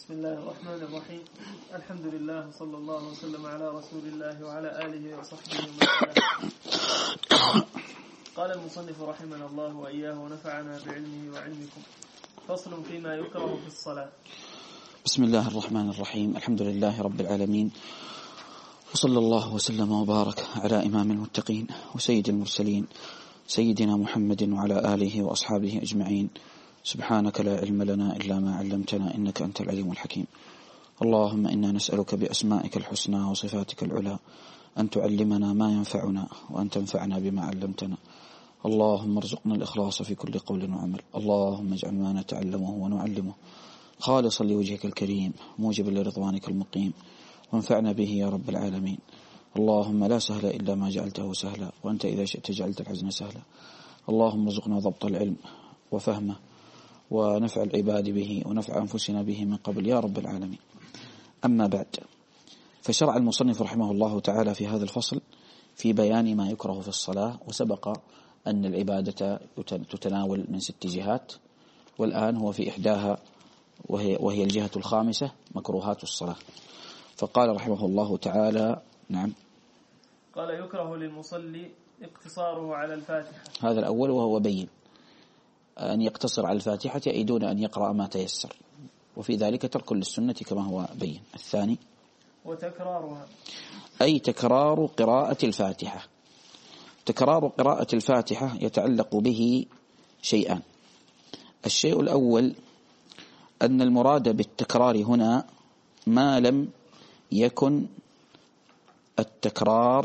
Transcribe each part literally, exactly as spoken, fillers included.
بسم الله الرحمن الرحيم. الحمد لله صلى الله وسلم على رسول الله وعلى آله وصحبه ومن والاه. قال المصنف رحمنا الله وإياه ونفعنا بعلمه وعلمكم. فصل فيما يكره في الصلاة. بسم الله الرحمن الرحيم. الحمد لله رب العالمين، وصلى الله وسلم وبارك على إمام المتقين وسيد المرسلين سيدنا محمد وعلى آله وأصحابه أجمعين. سبحانك لا علم لنا إلا ما علمتنا إنك أنت العليم الحكيم. اللهم إنا نسألك بأسمائك الحسنى وصفاتك العلى أن تعلمنا ما ينفعنا وأن تنفعنا بما علمتنا. اللهم ارزقنا الإخلاص في كل قول وعمل. اللهم اجعل ما نتعلمه ونعلمه خالصا لوجهك الكريم موجبا لرضوانك المقيم، وانفعنا به يا رب العالمين. اللهم لا سهل إلا ما جعلته سهلا، وأنت إذا شئت جعلت الحزن سهلا. اللهم ارزقنا ضبط العلم وفهمه ونفع العباد به ونفع أنفسنا به من قبل يا رب العالمين. أما بعد، فشرع المصنف رحمه الله تعالى في هذا الفصل في بيان ما يكره في الصلاة، وسبق أن العبادة تتناول من ست جهات، والآن هو في إحداها وهي, وهي الجهة الخامسة مكروهات الصلاة. فقال رحمه الله تعالى: نعم، قال يكره للمصلي اقتصاره على الفاتحة. هذا الأول وهو بين أن يقتصر على الفاتحة أي دون أن يقرأ ما تيسر، وفي ذلك ترك للسنة كما هو بين. الثاني وتكرارها، أي تكرار قراءة الفاتحة. تكرار قراءة الفاتحة يتعلق به شيئان. الشيء الأول أن المراد بالتكرار هنا ما لم يكن التكرار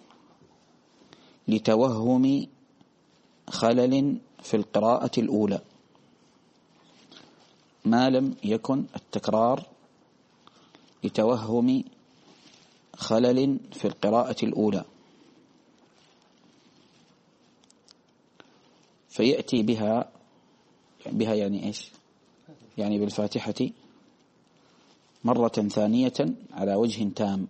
لتوهم خلل في القراءة الأولى، ما لم يكن التكرار لتوهم خلل في القراءة الأولى، فيأتي بها بها يعني إيش؟ يعني بالفاتحة مرة ثانية على وجه تام.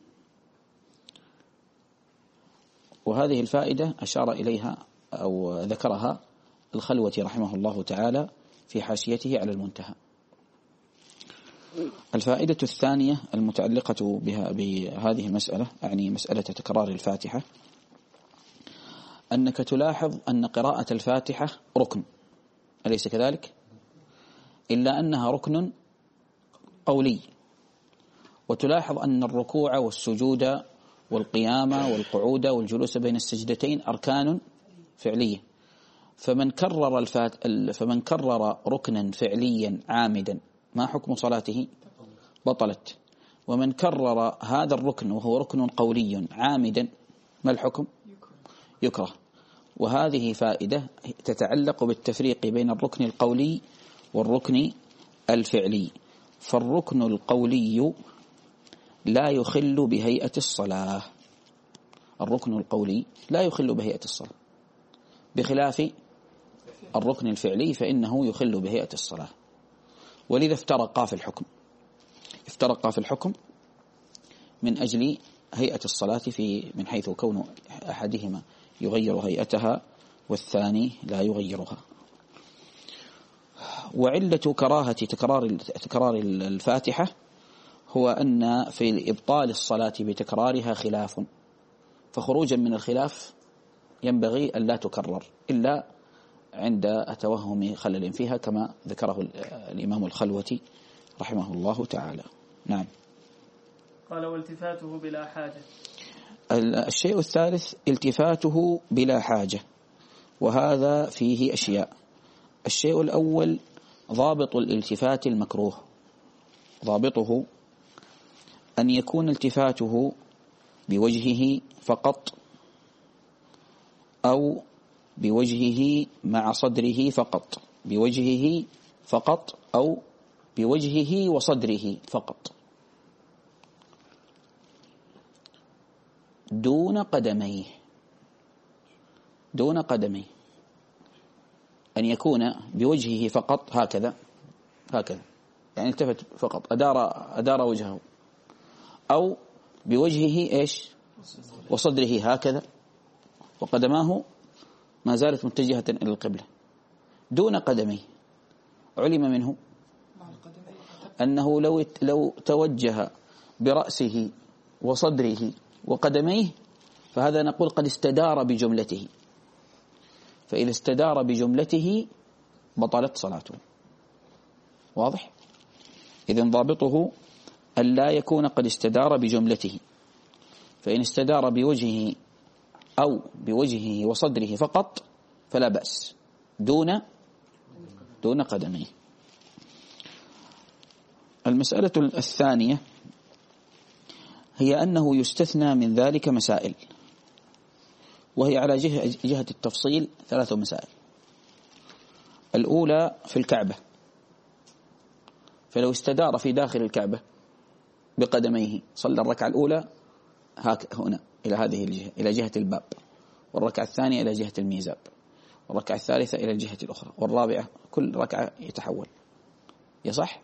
وهذه الفائدة أشار إليها أو ذكرها الخلوة رحمه الله تعالى في حاشيته على المنتهى. الفائدة الثانية المتعلقة بها بهذه المسألة، يعني مسألة تكرار الفاتحة، أنك تلاحظ أن قراءة الفاتحة ركن، أليس كذلك؟ إلا أنها ركن قولي، وتلاحظ أن الركوع والسجود والقيام والقعود والجلوس بين السجدتين أركان فعلية. فمن كرر الفات فمن كرر ركنا فعليا عامدا ما حكم صلاته؟ بطلت. ومن كرر هذا الركن وهو ركن قولي عامدا ما الحكم؟ يكره. وهذه فائدة تتعلق بالتفريق بين الركن القولي والركن الفعلي. فالركن القولي لا يخل بهيئة الصلاة، الركن القولي لا يخل بهيئة الصلاة، بخلاف الركن الفعلي فإنه يخل بهيئة الصلاة. ولذا افترقا في الحكم افترقا في الحكم من أجل هيئة الصلاة، في من حيث كون أحدهما يغير هيئتها والثاني لا يغيرها. وعلة كراهة تكرار تكرار الفاتحة هو أن في إبطال الصلاة بتكرارها خلاف، فخروجا من الخلاف ينبغي أن لا تكرر إلا عند توهم خلل فيها، كما ذكره الإمام الخلوة رحمه الله تعالى. نعم. قال والتفاته بلا حاجة. الشيء الثالث التفاته بلا حاجة، وهذا فيه أشياء. الشيء الأول ضابط الالتفات المكروه، ضابطه أن يكون التفاته بوجهه فقط، أو بوجهه مع صدره فقط، بوجهه فقط أو بوجهه وصدره فقط، دون قدميه دون قدميه أن يكون بوجهه فقط هكذا هكذا، يعني التفت فقط، أدار أدار وجهه، أو بوجهه إيش وصدره هكذا، وقدماه ما زالت متجهة إلى القبلة، دون قدميه. علم منه أنه لو لو توجه برأسه وصدره وقدميه فهذا نقول قد استدار بجملته، فإذا استدار بجملته بطلت صلاته. واضح؟ إذن ضابطه أن لا يكون قد استدار بجملته، فإن استدار بوجهه أو بوجهه وصدره فقط فلا بأس دون دون قدميه. المسألة الثانية هي أنه يستثنى من ذلك مسائل، وهي على جهة, جهة التفصيل ثلاث مسائل. الأولى في الكعبة، فلو استدار في داخل الكعبة بقدميه صلى الركعة الأولى هاك هنا إلى هذه الجهة إلى جهة الباب، والركعة الثانية إلى جهة الميزاب، والركعة الثالثة إلى الجهة الأخرى، والرابعة كل ركعة يتحول. يصح؟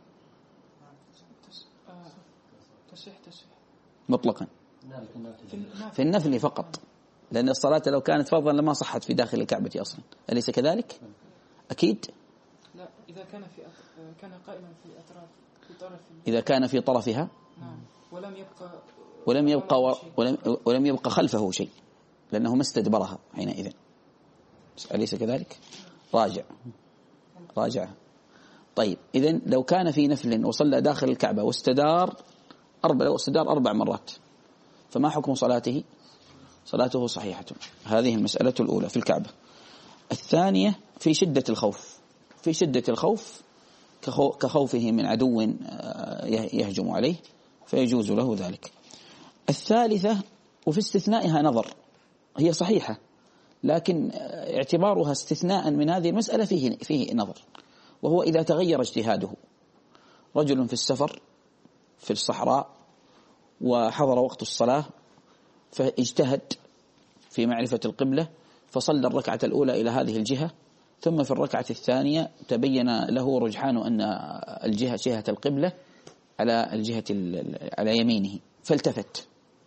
مطلقا في النفل فقط، لأن الصلاة لو كانت فرضا لما صحت في داخل الكعبة أصلا، أليس كذلك؟ أكيد. لا، إذا كان في أط... كان قائما في أطراف في طرف إذا كان في طرفها نعم ولم يبقى ولم يبقى و... ولم ولم يبقى خلفه شيء لأنه ما استدبرها حينئذ، أليس كذلك؟ راجع راجع. طيب إذن لو كان في نفل وصلى داخل الكعبة واستدار أربع لو استدار أربع مرات فما حكم صلاته؟ صلاته صحيحة. هذه المسألة الأولى في الكعبة. الثانية في شدة الخوف، في شدة الخوف كخوفه من عدو يهجم عليه فيجوز له ذلك. الثالثة وفي استثنائها نظر، هي صحيحة لكن اعتبارها استثناء من هذه المسألة فيه فيه نظر، وهو إذا تغير اجتهاده. رجل في السفر في الصحراء وحضر وقت الصلاة فاجتهد في معرفة القبلة فصلى الركعة الأولى إلى هذه الجهة، ثم في الركعة الثانية تبين له رجحان أن الجهة جهة القبلة على الجهة على يمينه فالتفت،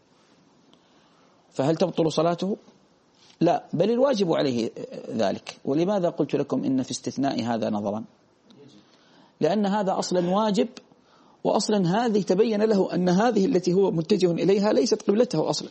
فهل تبطل صلاته؟ لا، بل الواجب عليه ذلك. ولماذا قلت لكم إن في استثناء هذا نظرا؟ لأن هذا أصلا واجب، وأصلا هذه تبين له أن هذه التي هو متجه إليها ليست قبلته أصلا،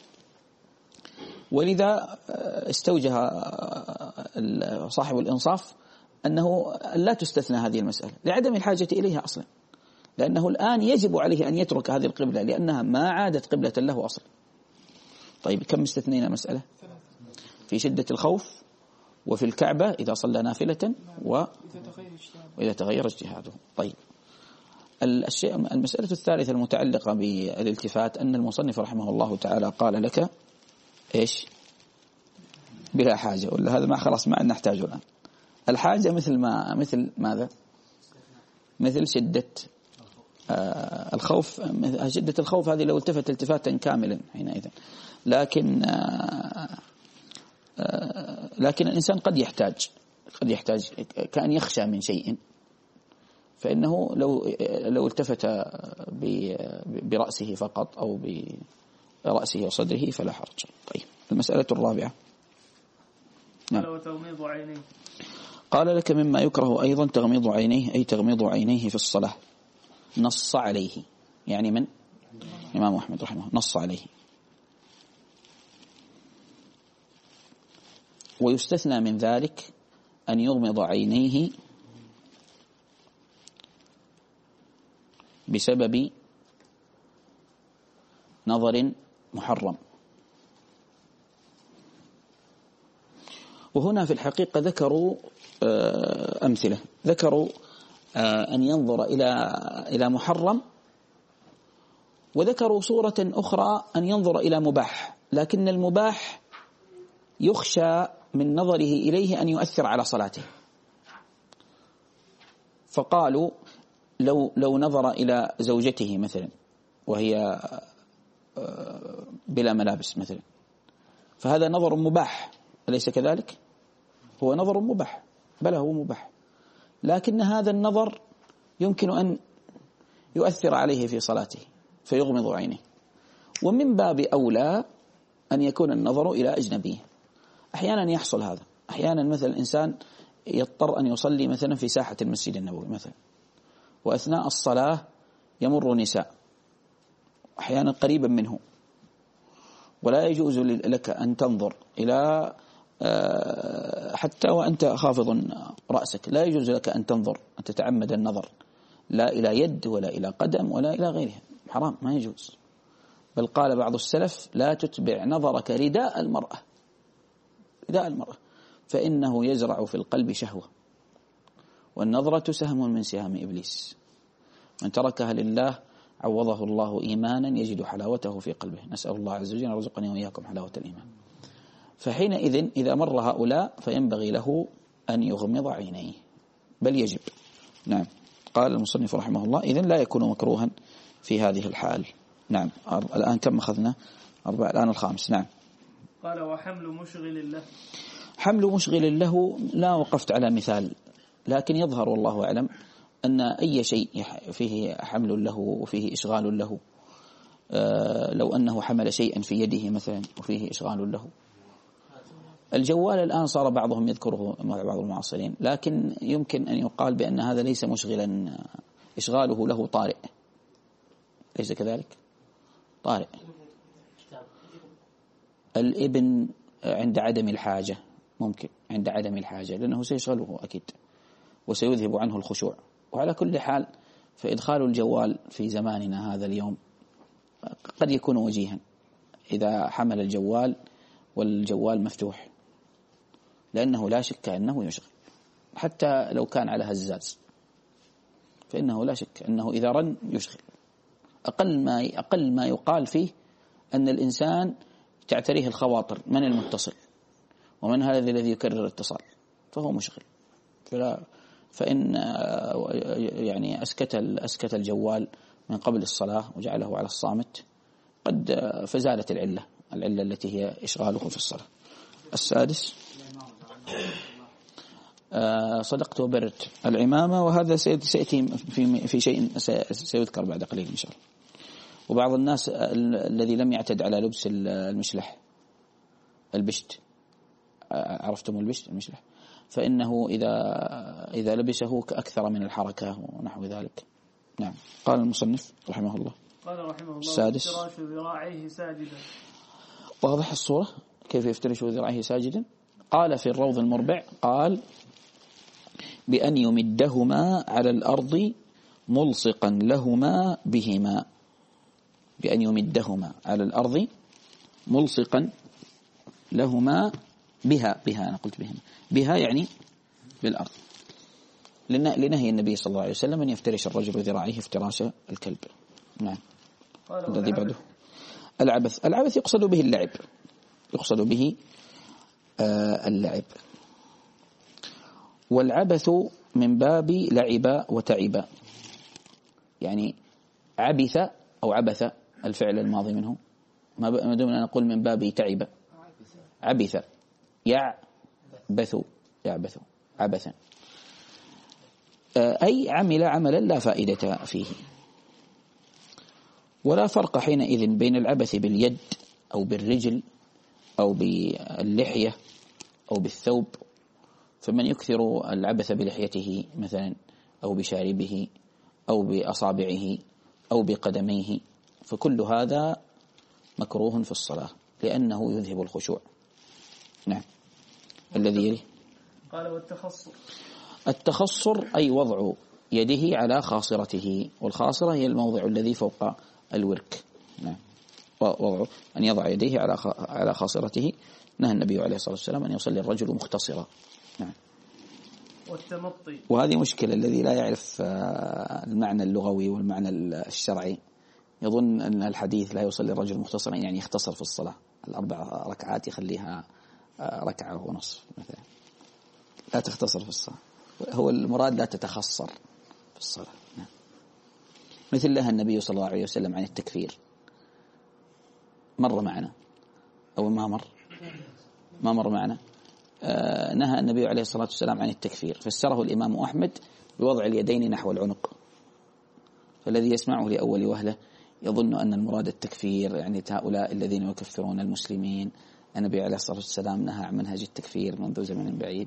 ولذا استوجه صاحب الإنصاف أنه لا تستثنى هذه المسألة لعدم الحاجة إليها أصلا، لأنه الآن يجب عليه أن يترك هذه القبلة لأنها ما عادت قبلة له أصلا. طيب كم استثنينا مسألة؟ في شدة الخوف، وفي الكعبة إذا صلى نافلة، وإذا تغير اجتهاده. طيب الشيء المسألة الثالثة المتعلقة بالالتفات أن المصنف رحمه الله تعالى قال لك إيش؟ بلا حاجة، ولا هذا ما خلاص ما نحتاجه الآن. الحاجة مثل ما مثل ماذا؟ مثل شدة آه الخوف. شدة الخوف هذه لو التفت التفاتا كاملا حينئذ، لكن آه آه لكن الإنسان قد يحتاج قد يحتاج كأن يخشى من شيء، فإنه لو لو التفت برأسه فقط أو برأسه وصدره فلا حرج. طيب المسألة الرابعة. نعم. وتغميض عينيه. قال لك مما يكره أيضا تغميض عينيه، أي تغميض عينيه في الصلاة. نص عليه، يعني من؟ الإمام أحمد رحمه نص عليه. ويستثنى من ذلك أن يغمض عينيه بسبب نظر محرم. وهنا في الحقيقة ذكروا أمثلة، ذكروا أن ينظر إلى إلى محرم، وذكروا صورة أخرى أن ينظر إلى مباح، لكن المباح يخشى من نظره إليه أن يؤثر على صلاته. فقالوا لو لو نظر إلى زوجته مثلا وهي بلا ملابس مثلا، فهذا نظر مباح، أليس كذلك؟ هو نظر مباح، بل هو مباح، لكن هذا النظر يمكن أن يؤثر عليه في صلاته فيغمض عينه. ومن باب أولى أن يكون النظر إلى أجنبيه. أحيانا يحصل هذا، أحيانا مثلا إنسان يضطر أن يصلي مثلا في ساحة المسجد النبوي مثلا، وأثناء الصلاة يمر نساء أحيانا قريبا منه، ولا يجوز لك أن تنظر إلى حتى وأنت خافض رأسك، لا يجوز لك أن تنظر أن تتعمد النظر لا إلى يد ولا إلى قدم ولا إلى غيرها، حرام ما يجوز. بل قال بعض السلف لا تتبع نظرك رداء المرأة، رداء المرأة فإنه يزرع في القلب شهوة، والنظرة سهم من سهام إبليس، من تركها لله عوضه الله إيمانا يجد حلاوته في قلبه. نسأل الله عز وجل يرزقني وإياكم حلاوة الإيمان. فحينئذ إذا مر هؤلاء فينبغي له أن يغمض عينيه، بل يجب. نعم. قال المصنف رحمه الله إذن لا يكون مكروها في هذه الحال. نعم. الآن كم أخذنا؟ أربعة، الآن الخامس. نعم. قال وحمل مشغل له. حمل مشغل له لا وقفت على مثال، لكن يظهر والله أعلم أن أي شيء فيه حمل له وفيه إشغال له، لو أنه حمل شيئا في يده مثلا وفيه إشغال له. الجوال الآن صار بعضهم يذكره مع بعض المعاصرين، لكن يمكن أن يقال بأن هذا ليس مشغلا، إشغاله له طارئ، ليس كذلك؟ طارئ. الابن عند عدم الحاجة، ممكن عند عدم الحاجة لأنه سيشغله أكيد وسيذهب عنه الخشوع. وعلى كل حال فإدخال الجوال في زماننا هذا اليوم قد يكون وجيها إذا حمل الجوال والجوال مفتوح، لأنه لا شك أنه يشغل، حتى لو كان على هزاز فإنه لا شك أنه إذا رن يشغل. أقل ما أقل ما يقال فيه أن الإنسان تعتريه الخواطر، من المتصل ومن هذا الذي يكرر الاتصال، فهو مشغل. فلا فإن يعني أسكت أسكت الجوال من قبل الصلاة وجعله على الصامت قد فزالت العلة العلة التي هي إشغاله في الصلاة. السادس صدقت وبرت العمامة، وهذا سيأتي في في شيء سيذكر بعد قليل إن شاء الله. وبعض الناس الذي لم يعتد على لبس المشلح البشت، عرفتم البشت المشلح، فإنه إذا إذا لبسه أكثر من الحركة ونحو ذلك. نعم. قال المصنف رحمه الله قال رحمه الله السادس افتراش ذراعيه ساجدا. واضح الصورة كيف يفترش ذراعيه ساجدا؟ قال في الروض المربع قال بأن يمدهما على الأرض ملصقا لهما بهما، بأن يمدهما على الأرض ملصقا لهما بها بها أنا قلت بهما بها يعني بالأرض، لنهي النبي صلى الله عليه وسلم أن يفترش الرجل ذراعيه افتراش الكلب. نعم. الذي بعده العبث. العبث يقصد به اللعب، يقصد به آه اللعب. والعبث من باب لعب وتعب، يعني عبث أو عبث الفعل الماضي منه، ما دون أن نقول من باب تعب. عبث يعبث يعبث عبثا، أي عمل عملا لا فائدة فيه. ولا فرق حينئذ بين العبث باليد أو بالرجل أو باللحية أو بالثوب، فمن يكثر العبث بلحيته مثلا أو بشاربه أو بأصابعه أو بقدميه فكل هذا مكروه في الصلاة لأنه يذهب الخشوع. نعم. الذي يلي قال والتخصر. التخصر أي وضع يده على خاصرته، والخاصرة هي الموضع الذي فوق الورك. نعم. وضعه أن يضع يديه على على خاصرته. نهى النبي عليه الصلاة والسلام أن يصلي الرجل مختصرا. نعم. والتمطي. وهذه مشكلة، الذي لا يعرف المعنى اللغوي والمعنى الشرعي يظن أن الحديث لا يصلي الرجل مختصرا يعني يختصر في الصلاة، الأربع ركعات يخليها ركعة ونصف مثلا. لا تختصر في الصلاة، هو المراد لا تتخصر في الصلاة. نعم. مثل لها النبي صلى الله عليه وسلم عن التكفير، مر معنا أو ما مر ما مر معنا. آه نهى النبي عليه الصلاة والسلام عن التكفير، فسره الإمام أحمد بوضع اليدين نحو العنق، فالذي يسمعه لأول وهلة يظن أن المراد التكفير، يعني هؤلاء الذين يكفرون المسلمين. النبي عليه الصلاة والسلام نهى عن منهج التكفير منذ زمن بعيد.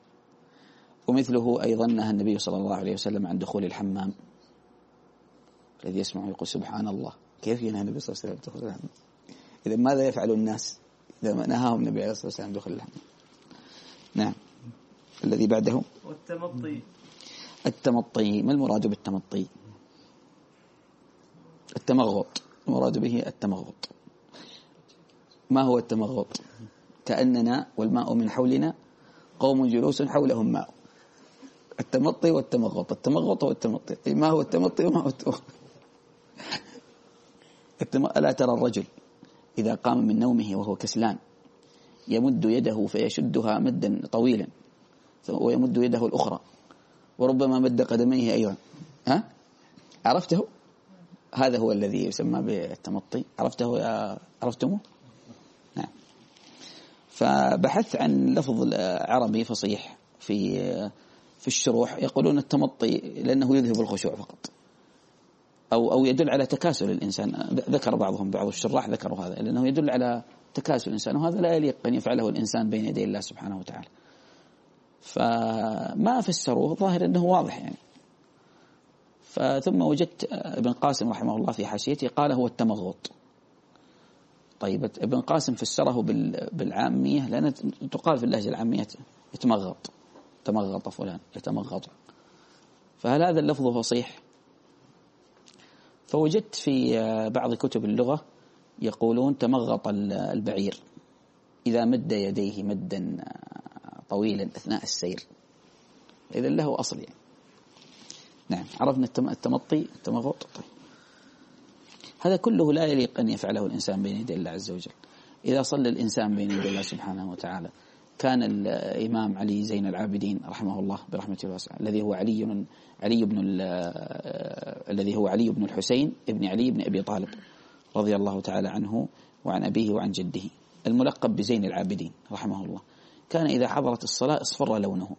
ومثله أيضا نهى النبي صلى الله عليه وسلم عن دخول الحمام، الذي يسمع يقول سبحان الله. كيف ينهى النبي صلى الله عليه وسلم دخول الحمام؟ إذا ماذا يفعل الناس إذا نهاهم النبي عليه الصلاة والسلام دخول الحمام؟ نعم. الذي بعده والتمطي. التمطي، ما المراد بالتمطي؟ التمغط، المراد به التمغط. ما هو التمغط؟ كأننا والماء من حولنا قوم جلوس حولهم ماء. التمطي والتمغط، التمغط والتمطي. ما هو التمطي وما هو التمغط؟ ألا ترى الرجل إذا قام من نومه وهو كسلان يمد يده فيشدها مدا طويلا ويمد يده الأخرى وربما مد قدميه أيضا. ها؟ عرفته؟ هذا هو الذي يسمى بالتمطي. عرفته يا عرفتموه؟ نعم. فبحث عن لفظ عربي فصيح في في الشروح، يقولون التمطي لأنه يذهب الخشوع فقط، أو أو يدل على تكاسل الإنسان. ذكر بعضهم بعض الشراح ذكروا هذا لأنه يدل على تكاسل الإنسان، وهذا لا يليق أن يفعله الإنسان بين يدي الله سبحانه وتعالى. فما فسروه ظاهر أنه واضح يعني. فثم وجدت ابن قاسم رحمه الله في حاشيته قال هو التمغط. طيب ابن قاسم فسره بالعامية، لأن تقال في اللهجة العامية يتمغط، تمغط فلان يتمغط، فهل هذا اللفظ فصيح؟ فوجدت في بعض كتب اللغة يقولون تمغط البعير إذا مد يديه مدا طويلا أثناء السير، إذا له أصل يعني. نعم، عرفنا التمطي التمغط. طيب هذا كله لا يليق أن يفعله الإنسان بين يدي الله عز وجل. إذا صلى الإنسان بين يدي الله سبحانه وتعالى، كان الإمام علي زين العابدين رحمه الله برحمته الواسعة، الذي هو علي علي بن الذي هو علي بن الحسين ابن علي بن أبي طالب رضي الله تعالى عنه وعن أبيه وعن جده، الملقب بزين العابدين رحمه الله، كان إذا حضرت الصلاة اصفر لونه.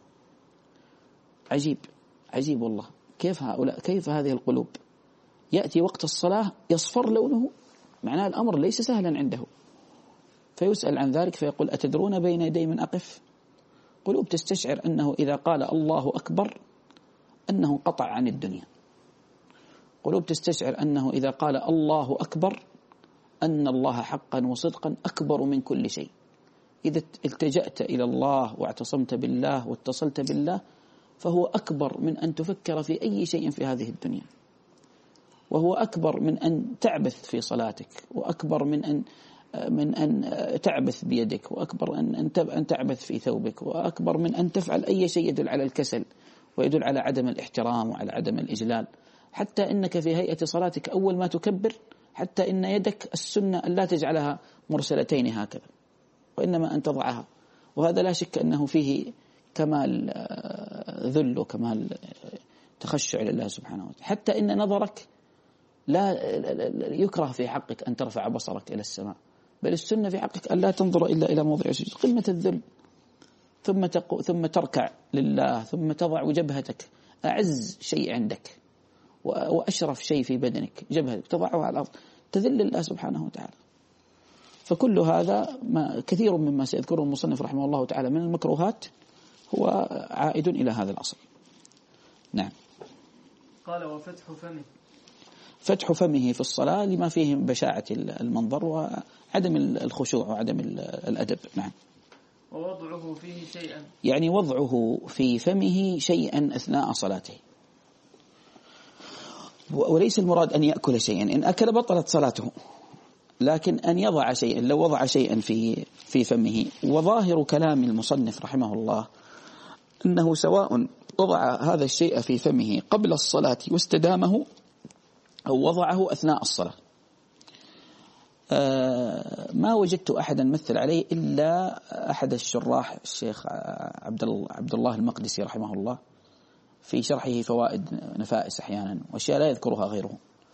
عجيب عجيب والله، كيف هؤلاء، كيف هذه القلوب؟ يأتي وقت الصلاة يصفر لونه، معناه الأمر ليس سهلا عنده. فيسأل عن ذلك فيقول أتدرون بين يدي من أقف؟ قلوب تستشعر أنه إذا قال الله أكبر أنه انقطع عن الدنيا. قلوب تستشعر أنه إذا قال الله أكبر أن الله حقا وصدقا أكبر من كل شيء. إذا التجأت إلى الله واعتصمت بالله واتصلت بالله فهو أكبر من أن تفكر في أي شيء في هذه الدنيا، وهو أكبر من أن تعبث في صلاتك، وأكبر من أن من أن تعبث بيدك، وأكبر أن أن تعبث في ثوبك، وأكبر من أن تفعل أي شيء يدل على الكسل ويدل على عدم الاحترام وعلى عدم الإجلال. حتى إنك في هيئة صلاتك أول ما تكبر، حتى إن يدك السنة أن لا تجعلها مرسلتين هكذا، وإنما أن تضعها، وهذا لا شك أنه فيه كمال ذل وكمال تخشع لله سبحانه وتعالى. حتى إن نظرك لا يكره في حقك أن ترفع بصرك إلى السماء، بل السنة في حقك أن لا تنظر إلا إلى موضع سجود، قمة الذل، ثم تقو ثم تركع لله، ثم تضع جبهتك، أعز شيء عندك وأشرف شيء في بدنك جبهتك، تضعها على الأرض، تذل الله سبحانه وتعالى. فكل هذا ما كثير مما سيذكره المصنف رحمه الله تعالى من المكروهات هو عائد إلى هذا الأصل. نعم. قال وفتح فمه، فتح فمه في الصلاة لما فيه بشاعة المنظر وعدم الخشوع وعدم الأدب. نعم. ووضعه فيه شيئا، يعني وضعه في فمه شيئا أثناء صلاته، وليس المراد أن يأكل شيئا، إن أكل بطلت صلاته، لكن أن يضع شيئا، لو وضع شيئا في في فمه. وظاهر كلام المصنف رحمه الله أنه سواء وضع هذا الشيء في فمه قبل الصلاة واستدامه أو وضعه أثناء الصلاة. آه ما وجدت أحدا مثل عليه إلا أحد الشراح الشيخ عبد الله المقدسي رحمه الله في شرحه فوائد نفائس أحيانا وأشياء لا يذكرها غيره،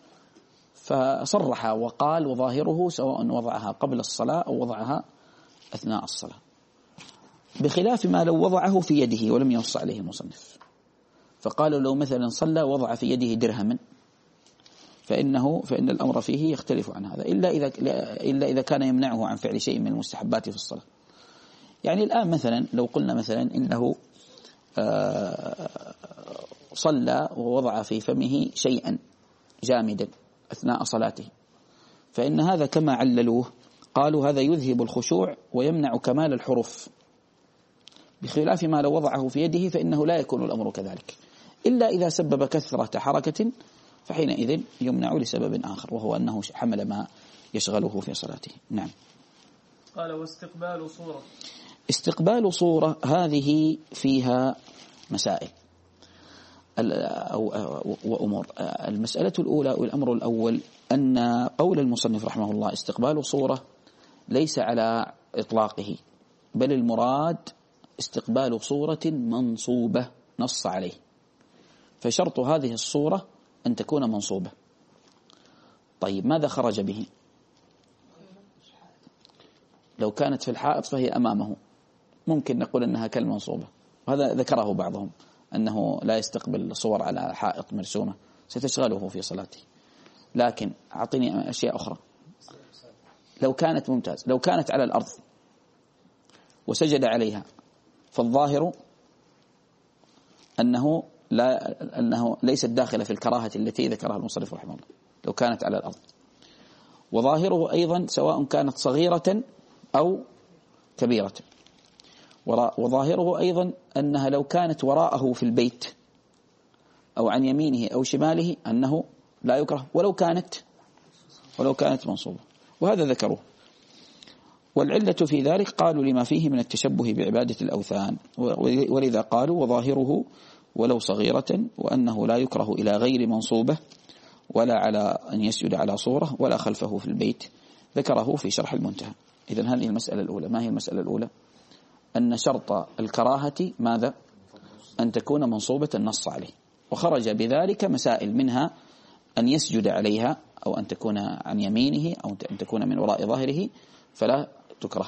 فصرح وقال وظاهره سواء وضعها قبل الصلاة أو وضعها أثناء الصلاة، بخلاف ما لو وضعه في يده ولم ينص عليه المصنف. فقالوا لو مثلا صلى وضع في يده درهما فإنه فإن الأمر فيه يختلف عن هذا، إلا إذا إلا إذا كان يمنعه عن فعل شيء من المستحبات في الصلاة. يعني الآن مثلا لو قلنا مثلا إنه صلى ووضع في فمه شيئا جامدا أثناء صلاته، فإن هذا كما عللوه قالوا هذا يذهب الخشوع ويمنع كمال الحروف، بخلاف ما لو وضعه في يده فإنه لا يكون الأمر كذلك، إلا إذا سبب كثرة حركة فحينئذ يمنع لسبب آخر، وهو أنه حمل ما يشغله في صلاته. نعم. قال واستقبال صورة. استقبال صورة هذه فيها مسائل وأمور. المسألة الأولى والأمر الأول أن قول المصنف رحمه الله استقبال صورة ليس على إطلاقه، بل المراد استقبال صورة منصوبة نص عليه، فشرط هذه الصورة أن تكون منصوبة. طيب ماذا خرج به؟ لو كانت في الحائط فهي أمامه، ممكن نقول أنها كالمنصوبة، وهذا ذكره بعضهم أنه لا يستقبل صور على حائط مرسومة ستشغله في صلاته. لكن أعطيني أشياء أخرى. لو كانت ممتاز لو كانت على الأرض وسجد عليها فالظاهر أنه لا أنه ليست داخلة في الكراهة التي ذكرها المصنف رحمه الله لو كانت على الأرض، وظاهره أيضا سواء كانت صغيرة أو كبيرة، وظاهره أيضا أنها لو كانت وراءه في البيت أو عن يمينه أو شماله أنه لا يكره ولو كانت ولو كانت منصوبة، وهذا ذكروه. والعلة في ذلك قالوا لما فيه من التشبه بعبادة الأوثان، ولذا قالوا وظاهره ولو صغيرة، وأنه لا يكره إلى غير منصوبة ولا على أن يسجد على صورة ولا خلفه في البيت، ذكره في شرح المنتهى. إذن هذه المسألة الأولى. ما هي المسألة الأولى؟ أن شرط الكراهة ماذا؟ أن تكون منصوبة النص عليه، وخرج بذلك مسائل منها أن يسجد عليها أو أن تكون عن يمينه أو أن تكون من وراء ظاهره فلا تكره.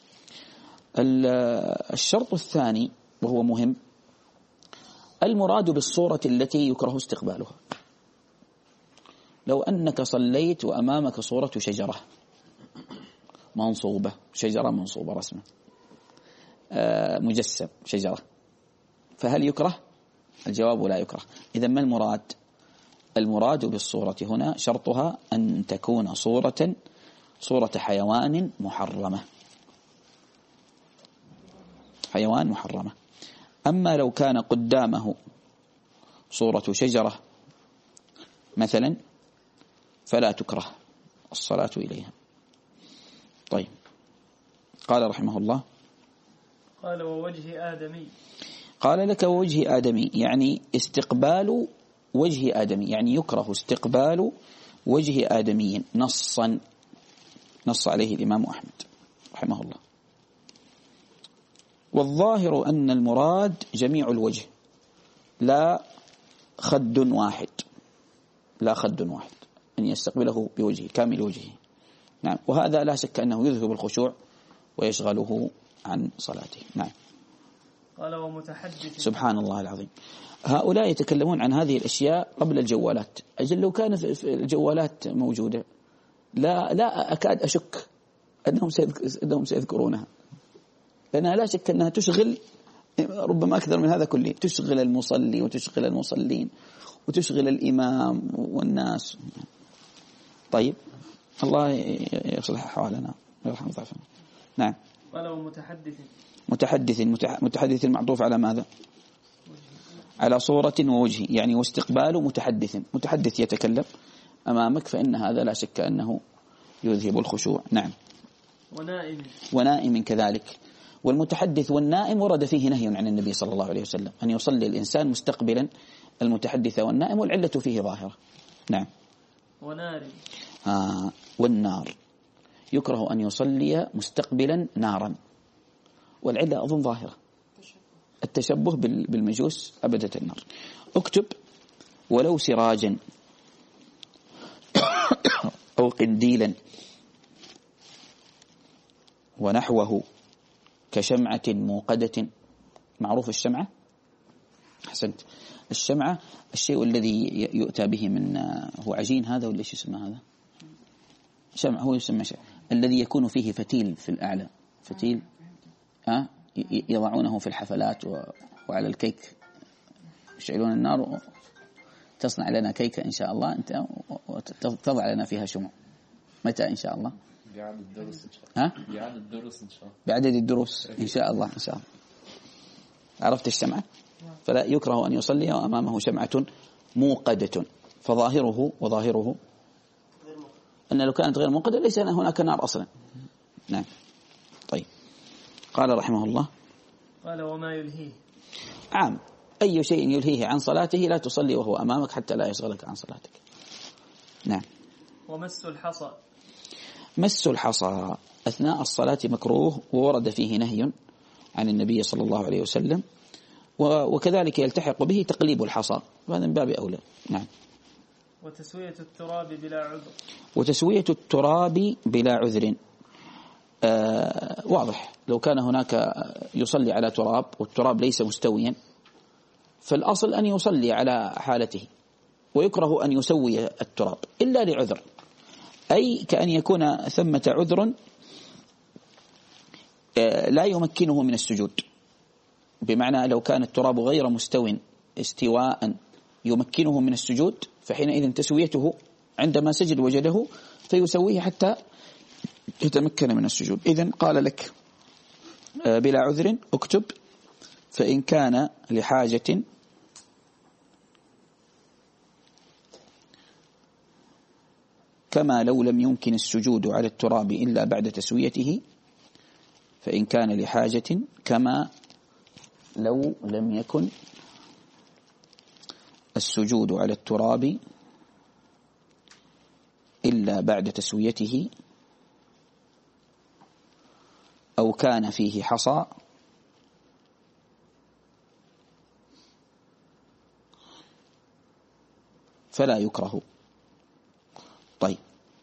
الشرط الثاني وهو مهم، المراد بالصورة التي يكره استقبالها. لو أنك صليت وأمامك صورة شجرة منصوبة، شجرة منصوبة رسمة مجسم شجرة، فهل يكره؟ الجواب لا يكره. إذا ما المراد؟ المراد بالصورة هنا شرطها أن تكون صورة صورة حيوان محرمة، حيوان محرمة. أما لو كان قدامه صورة شجرة مثلا فلا تكره الصلاة إليها. طيب قال رحمه الله قال ووجه آدمي. قال لك ووجه آدمي يعني استقبال وجه آدمي، يعني يكره استقبال وجه آدمي نصا، نص عليه الإمام أحمد رحمه الله. والظاهر أن المراد جميع الوجه، لا خد واحد، لا خد واحد، أن يستقبله بوجهه كامل وجهه. نعم. وهذا لا شك أنه يذهب الخشوع ويشغله عن صلاته. نعم. قال ومتحدث. سبحان الله العظيم، هؤلاء يتكلمون عن هذه الأشياء قبل الجوالات. أجل لو كانت الجوالات موجودة لا لا أكاد أشك أنهم أنهم سيذكرونها، لأنها لا شك أنها تشغل ربما أكثر من هذا كله، تشغل المصلي وتشغل المصلين وتشغل الإمام والناس. طيب الله يصلح حوالنا ويرحم ضعفنا. نعم. ولو متحدث. متحدث متحدث المعطوف على ماذا؟ على صورة ووجه، يعني واستقبال متحدث، متحدث يتكلم أمامك، فإن هذا لا شك أنه يذهب الخشوع. نعم. ونائم. ونائم كذلك. والمتحدث والنائم ورد فيه نهي عن النبي صلى الله عليه وسلم أن يصلي الإنسان مستقبلا المتحدث والنائم، والعلة فيه ظاهرة. نعم. ونار. آه والنار يكره أن يصلي مستقبلا نارا، والعلة أظن ظاهرة، التشبه بالمجوس أبدة النار. اكتب ولو سراجا أو قنديلا ونحوه كشمعة موقدة. معروف الشمعة؟ أحسنت. الشمعة الشيء الذي يؤتى به من هو عجين هذا ولا إيش اسمه هذا؟ شمع، هو يسمى شمع الذي يكون فيه فتيل في الأعلى، فتيل ها يضعونه في الحفلات وعلى الكيك يشعلون النار. تصنع لنا كيكة إن شاء الله أنت وتضع لنا فيها شموع. متى إن شاء الله؟ بعدد الدروس إن شاء الله. ها؟ بعدد الدروس إن شاء الله. بعدد الدروس إن شاء الله إن شاء الله. عرفت الشمعة؟ فلا يكره أن يصلي وأمامه شمعة موقدة، فظاهره وظاهره أن لو كانت غير موقدة ليس هناك نار أصلا. نعم. طيب. قال رحمه الله: قال وما يلهيه. عام، أي شيء يلهيه عن صلاته لا تصلي وهو أمامك حتى لا يشغلك عن صلاتك. نعم. ومس الحصى. مس الحصى أثناء الصلاة مكروه، وورد فيه نهي عن النبي صلى الله عليه وسلم، وكذلك يلتحق به تقليب الحصى، وهذا من باب أولى. نعم. وتسوية التراب بلا عذر. وتسوية التراب بلا عذر. آه واضح، لو كان هناك يصلي على تراب والتراب ليس مستويا فالأصل أن يصلي على حالته، ويكره أن يسوي التراب إلا لعذر، أي كأن يكون ثمة عذر آه لا يمكنه من السجود، بمعنى لو كان التراب غير مستو استواء يمكنه من السجود فحينئذ تسويته عندما سجد وجده فيسويه حتى يتمكن من السجود. إذن قال لك بلا عذر اكتب: فإن كان لحاجة كما لو لم يمكن السجود على التراب إلا بعد تسويته، فإن كان لحاجة كما لو لم يكن السجود على التراب إلا بعد تسويته أو كان فيه حصى فلا يكره. طيب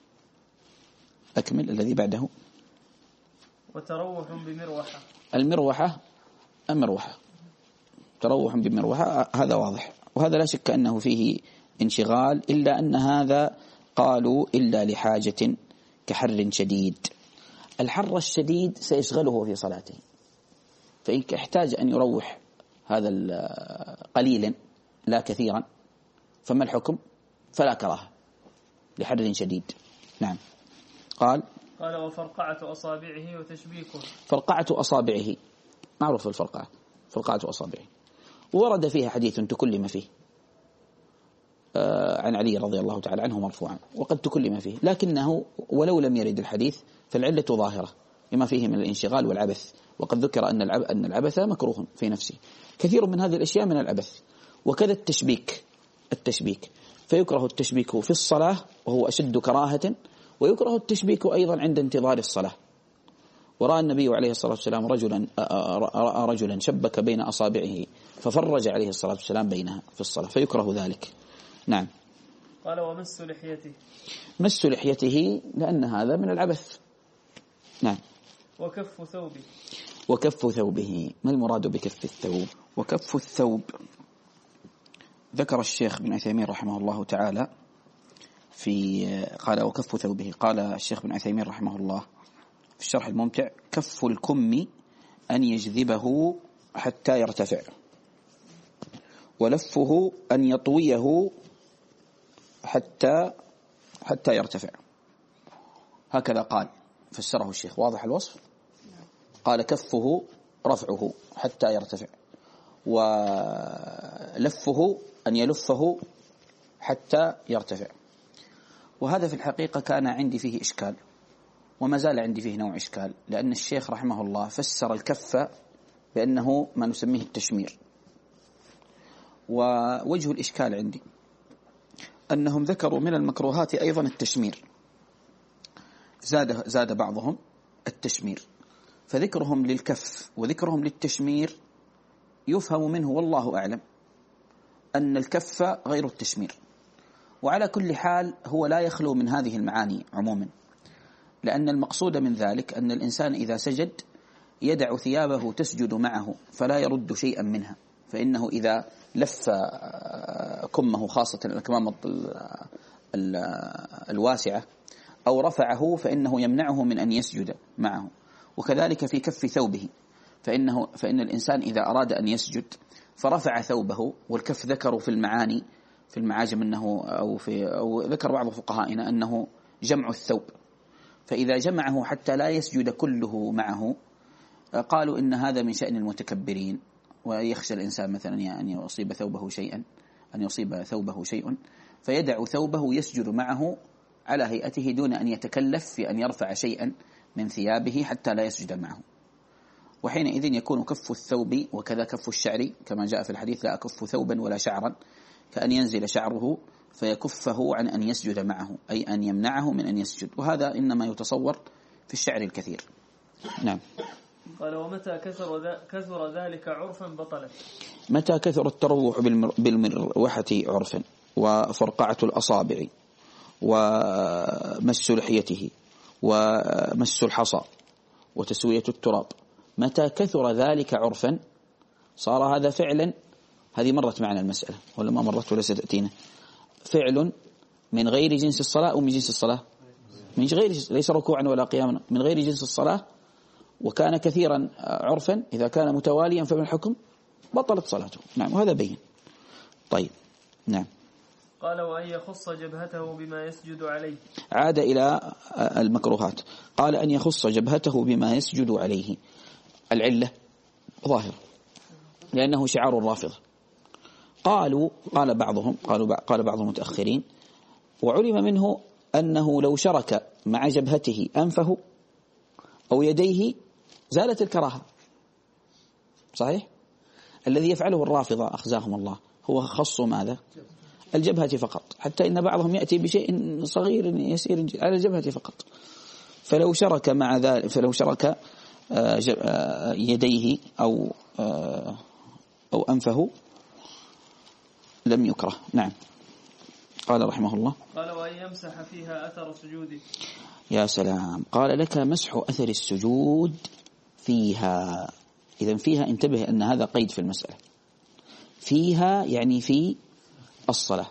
أكمل الذي بعده. وتروح بمروحة. المروحة المروحة تروح بمروحة هذا واضح، وهذا لا شك أنه فيه انشغال، إلا أن هذا قالوا إلا لحاجة كحر شديد. الحر الشديد سيشغله في صلاته، فإن احتاج أن يروح هذا قليلا لا كثيرا فما الحكم؟ فلا كراهة لحر شديد. نعم. قال قال وفرقعة أصابعه وتشبيكه. فرقعة أصابعه معروف الفرقعة، فرقعة أصابعه، ورد فيها حديث تكلم فيه آه عن علي رضي الله تعالى عنه مرفوعا، وقد تكلم فيه، لكنه ولو لم يرد الحديث فالعلة ظاهرة لما فيه من الانشغال والعبث، وقد ذكر أن العب أن العبث مكروه في نفسه، كثير من هذه الأشياء من العبث. وكذا التشبيك التشبيك فيكره التشبيك في الصلاة وهو أشد كراهة، ويكره التشبيك أيضا عند انتظار الصلاة. ورأى النبي عليه الصلاة والسلام رجلا رأى رجلا شبك بين أصابعه ففرج عليه الصلاة والسلام بينها في الصلاة، فيكره ذلك. نعم. قال ومس لحيته. مس لحيته لأن هذا من العبث. نعم. وكف ثوبه. وكف ثوبه، ما المراد بكف الثوب؟ وكف الثوب ذكر الشيخ بن عثيمين رحمه الله تعالى في قال وكف ثوبه، قال الشيخ بن عثيمين رحمه الله في الشرح الممتع: كف الكم أن يجذبه حتى يرتفع، ولفه أن يطويه حتى حتى يرتفع. هكذا قال، فسره الشيخ. واضح الوصف؟ قال كفه رفعه حتى يرتفع، ولفه أن يلفه حتى يرتفع. وهذا في الحقيقة كان عندي فيه إشكال، وما زال عندي فيه نوع إشكال، لأن الشيخ رحمه الله فسر الكف بأنه ما نسميه التشمير. ووجه الإشكال عندي أنهم ذكروا من المكروهات أيضا التشمير، زاد, زاد بعضهم التشمير، فذكرهم للكف وذكرهم للتشمير يفهم منه والله أعلم أن الكف غير التشمير. وعلى كل حال هو لا يخلو من هذه المعاني عموما، لأن المقصود من ذلك أن الإنسان إذا سجد يدع ثيابه تسجد معه فلا يرد شيئا منها، فإنه إذا لف كمه خاصة الأكمام الواسعة أو رفعه فإنه يمنعه من أن يسجد معه. وكذلك في كف ثوبه، فإنه فإن الإنسان إذا أراد أن يسجد فرفع ثوبه، والكف ذكروا في المعاني في المعاجم أنه أو في أو ذكر بعض فقهائنا أنه جمع الثوب، فإذا جمعه حتى لا يسجد كله معه قالوا إن هذا من شأن المتكبرين، ويخشى الإنسان مثلا أن يصيب ثوبه شيئا أن يصيب ثوبه شيء فيدع ثوبه يسجد معه على هيئته دون أن يتكلف في أن يرفع شيئا من ثيابه حتى لا يسجد معه، وحينئذ يكون كف الثوب وكذا كف الشعر كما جاء في الحديث لا أكف ثوبا ولا شعرا، كأن ينزل شعره فيكفه عن أن يسجد معه، أي أن يمنعه من أن يسجد، وهذا إنما يتصور في الشعر الكثير. نعم. قال ومتى كثر, كثر ذلك عرفا بطلت. متى كثر التروح بالمروحة عرفا وفرقعة الأصابع ومس لحيته ومس الحصى وتسوية التراب، متى كثر ذلك عرفا صار هذا فعلا. هذه مرت معنا المسألة ولا ما مرت ولا ستأتينا؟ فعل من غير جنس الصلاة أو من جنس الصلاة؟ من غير، ليس ركوعا ولا قياما، من غير جنس الصلاة، وكان كثيرا عرفا إذا كان متواليا فمن الحكم بطلت صلاته. نعم، وهذا بين. طيب. نعم. قال وأن يخص جبهته بما يسجد عليه. عاد إلى المكروهات. قال أن يخص جبهته بما يسجد عليه. العلة ظاهرة لأنه شعار الرافضة. قالوا قال بعضهم قالوا قال بعض المتأخرين وعلم منه أنه لو شرك مع جبهته أنفه أو يديه زالت الكراهة. صحيح؟ الذي يفعله الرافضة أخزاهم الله هو خص ماذا؟ الجبهة فقط، حتى إن بعضهم يأتي بشيء صغير يسير على الجبهة فقط. فلو شرك مع ذلك فلو شرك يديه أو أو أنفه لم يكره. نعم. قال رحمه الله قال وأن يمسح فيها أثر سجوده. يا سلام. قال لك مسح أثر السجود فيها. إذن فيها انتبه أن هذا قيد في المسألة. فيها يعني في الصلاة.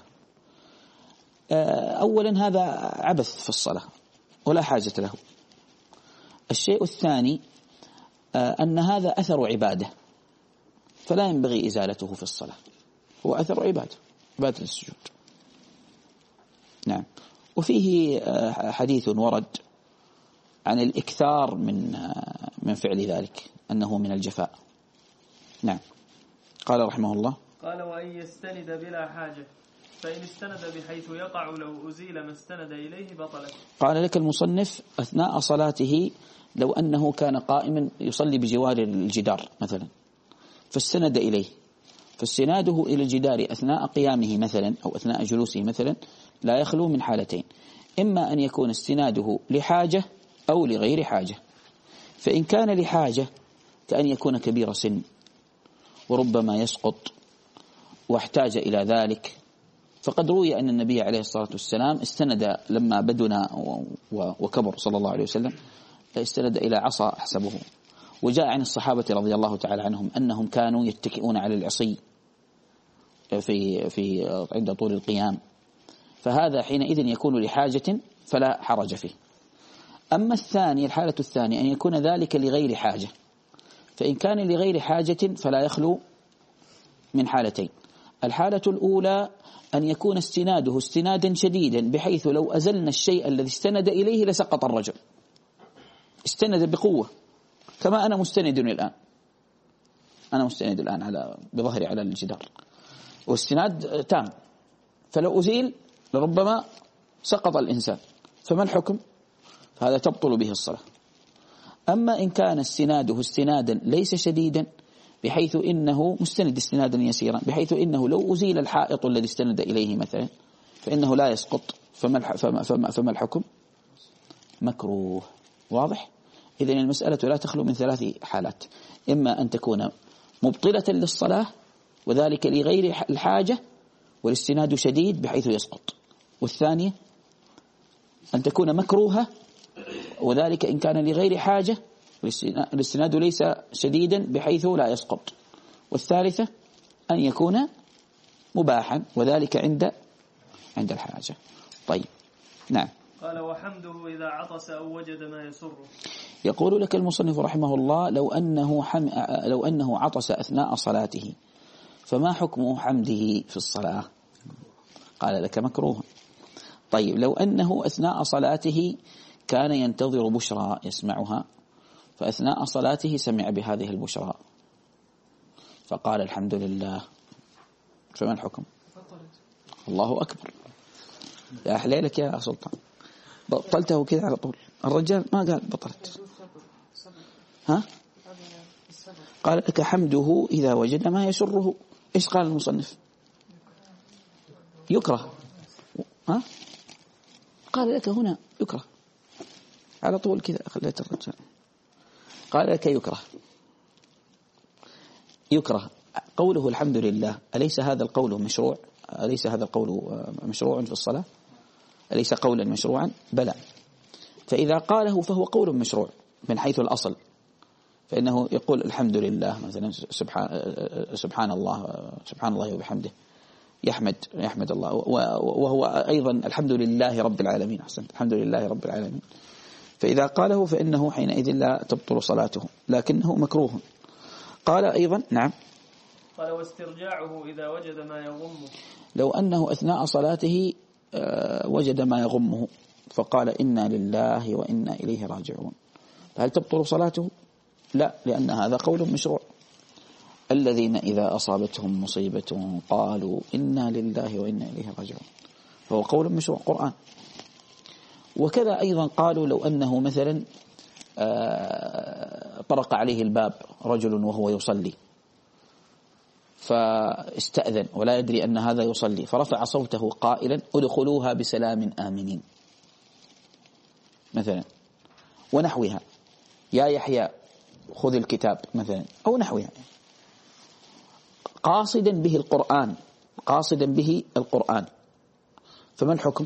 أولا هذا عبث في الصلاة ولا حاجة له. الشيء الثاني أن هذا أثر عبادة فلا ينبغي إزالته في الصلاة، هو أثر عبادة، عبادة السجود. نعم. وفيه حديث ورد عن الإكثار من من فعل ذلك أنه من الجفاء. نعم. قال رحمه الله قال وأن يستند بلا حاجة، فإن استند بحيث يقع لو أزيل ما استند إليه بطلت. قال لك المصنف أثناء صلاته لو أنه كان قائما يصلي بجوار الجدار مثلا فاستند إليه، فاستناده إلى الجدار أثناء قيامه مثلا أو أثناء جلوسه مثلا لا يخلو من حالتين، إما أن يكون استناده لحاجة أو لغير حاجة. فإن كان لحاجة كأن يكون كبير سن وربما يسقط واحتاج إلى ذلك، فقد روي أن النبي عليه الصلاة والسلام استند لما بدنا وكبر صلى الله عليه وسلم استند إلى عصا أحسبه. وجاء عن الصحابة رضي الله تعالى عنهم أنهم كانوا يتكئون على العصي في في عند طول القيام، فهذا حينئذ يكون لحاجة فلا حرج فيه. أما الثاني الحالة الثانية أن يكون ذلك لغير حاجة، فإن كان لغير حاجة فلا يخلو من حالتين. الحالة الأولى أن يكون استناده استنادا شديدا بحيث لو أزلنا الشيء الذي استند إليه لسقط الرجل، استند بقوة كما أنا مستند الآن، أنا مستند الآن على بظهري على الجدار واستناد تام، فلو أزيل لربما سقط الإنسان، فما الحكم؟ هذا تبطل به الصلاة. أما إن كان استناده استنادا ليس شديدا بحيث إنه مستند استنادا يسيرا بحيث إنه لو أزيل الحائط الذي استند إليه مثلا فإنه لا يسقط، فما فما فما الحكم؟ مكروه. واضح؟ إذن المسألة لا تخلو من ثلاث حالات، إما أن تكون مبطلة للصلاة وذلك لغير الحاجة والاستناد شديد بحيث يسقط، والثانية أن تكون مكروهة وذلك إن كان لغير حاجة والاستناد ليس شديدا بحيث لا يسقط، والثالثة أن يكون مباحا وذلك عند عند الحاجة. طيب. نعم. قال وحمده إذا عطس أو وجد ما يسره. يقول لك المصنف رحمه الله لو أنه حم... لو أنه عطس أثناء صلاته فما حكم حمده في الصلاة؟ قال لك مكروه. طيب لو أنه أثناء صلاته كان ينتظر بشرى يسمعها، فأثناء صلاته سمع بهذه البشرى فقال الحمد لله، فما الحكم؟ الله أكبر. يا حليلك يا سلطان، بطلته كذا على طول. الرجال ما قال بطلت، ها؟ قال لك حمده إذا وجد ما يسره. إيش قال المصنف؟ يكره. ها؟ قال لك هنا يكره على طول كذا. خليت الرجال قال لك يكره. يكره قوله الحمد لله. أليس هذا القول مشروع؟ أليس هذا القول مشروع في الصلاة؟ أليس قولا مشروعا؟ بلى. فإذا قاله فهو قول مشروع من حيث الأصل، فإنه يقول الحمد لله مثلا، سبحان سبحان الله سبحان الله وبحمده، يحمد يحمد الله، وهو أيضا الحمد لله رب العالمين. أحسنت، الحمد لله رب العالمين. فإذا قاله فإنه حينئذ لا تبطل صلاته، لكنه مكروه. قال أيضا نعم، قال واسترجاعه إذا وجد ما يغمه. لو أنه أثناء صلاته وجد ما يغمه فقال إنا لله وإنا إليه راجعون، هل تبطل صلاته؟ لا، لأن هذا قول مشروع. الذين إذا أصابتهم مصيبة قالوا إنا لله وإنا إليه راجعون، فهو قول مشروع قرآن. وكذا أيضا قالوا لو أنه مثلا طرق عليه الباب رجل وهو يصلي فاستأذن ولا يدري أن هذا يصلي، فرفع صوته قائلا ادخلوها بسلام آمنين مثلا ونحوها، يا يحيى خذ الكتاب مثلا أو نحوها، قاصدا به القرآن قاصدا به القرآن فما الحكم؟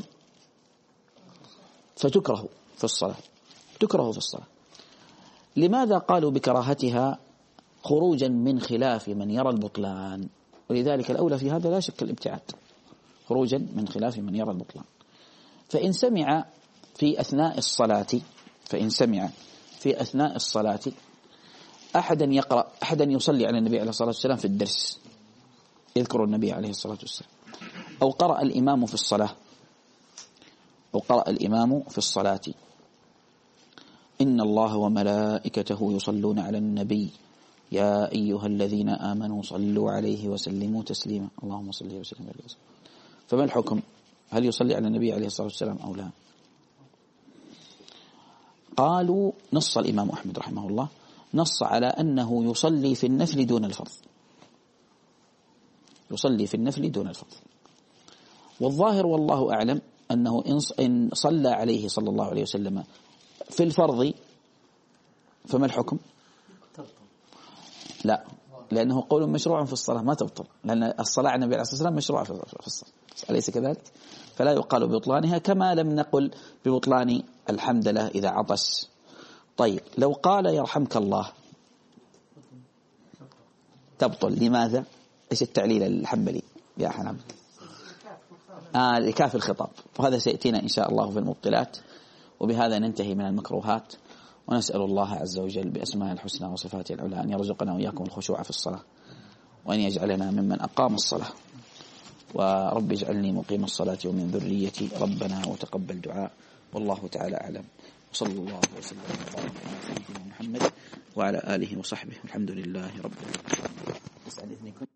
فتكره في الصلاة، تكره في الصلاة. لماذا قالوا بكراهتها؟ خروجا من خلاف من يرى البطلان، ولذلك الأولى في هذا لا شك الابتعاد، خروجا من خلاف من يرى البطلان. فإن سمع في أثناء الصلاة فإن سمع في أثناء الصلاة أحدا يقرأ أحدا يصلي على النبي عليه الصلاة والسلام في الدرس، يذكر النبي عليه الصلاة والسلام، أو قرأ الإمام في الصلاة أو قرأ الإمام في الصلاة إن الله وملائكته يصلون على النبي يا أيها الذين آمنوا صلوا عليه وسلموا تسليما اللهم صل وسلم عليه وسلم. فما الحكم؟ هل يصلي على النبي عليه الصلاة والسلام أو لا؟ قالوا نص الإمام أحمد رحمه الله نص على أنه يصلي في النفل دون الفرض، يصلي في النفل دون الفرض. والظاهر والله أعلم أنه إن صلى عليه صلى الله عليه وسلم في الفرض فما الحكم؟ لا، لأنه قول مشروع في الصلاة ما تبطل، لأن الصلاة على النبي عليه الصلاة والسلام مشروع في الصلاة، أليس كذلك؟ فلا يقال ببطلانها، كما لم نقل ببطلان الحمد لله إذا عطس. طيب لو قال يرحمك الله تبطل. لماذا؟ إيش التعليل الحنبلي يا حنبل؟ آه لكاف الخطاب، وهذا سيأتينا إن شاء الله في المبطلات. وبهذا ننتهي من المكروهات، ونسأل الله عز وجل بأسماء الحسنى وصفاته العلى أن يرزقنا وإياكم الخشوع في الصلاة، وأن يجعلنا ممن أقام الصلاة. ورب اجعلني مقيم الصلاة ومن ذريتي ربنا وتقبل دعاء. والله تعالى أعلم، وصلى الله وسلم وبارك على سيدنا محمد وعلى آله وصحبه، الحمد لله رب العالمين.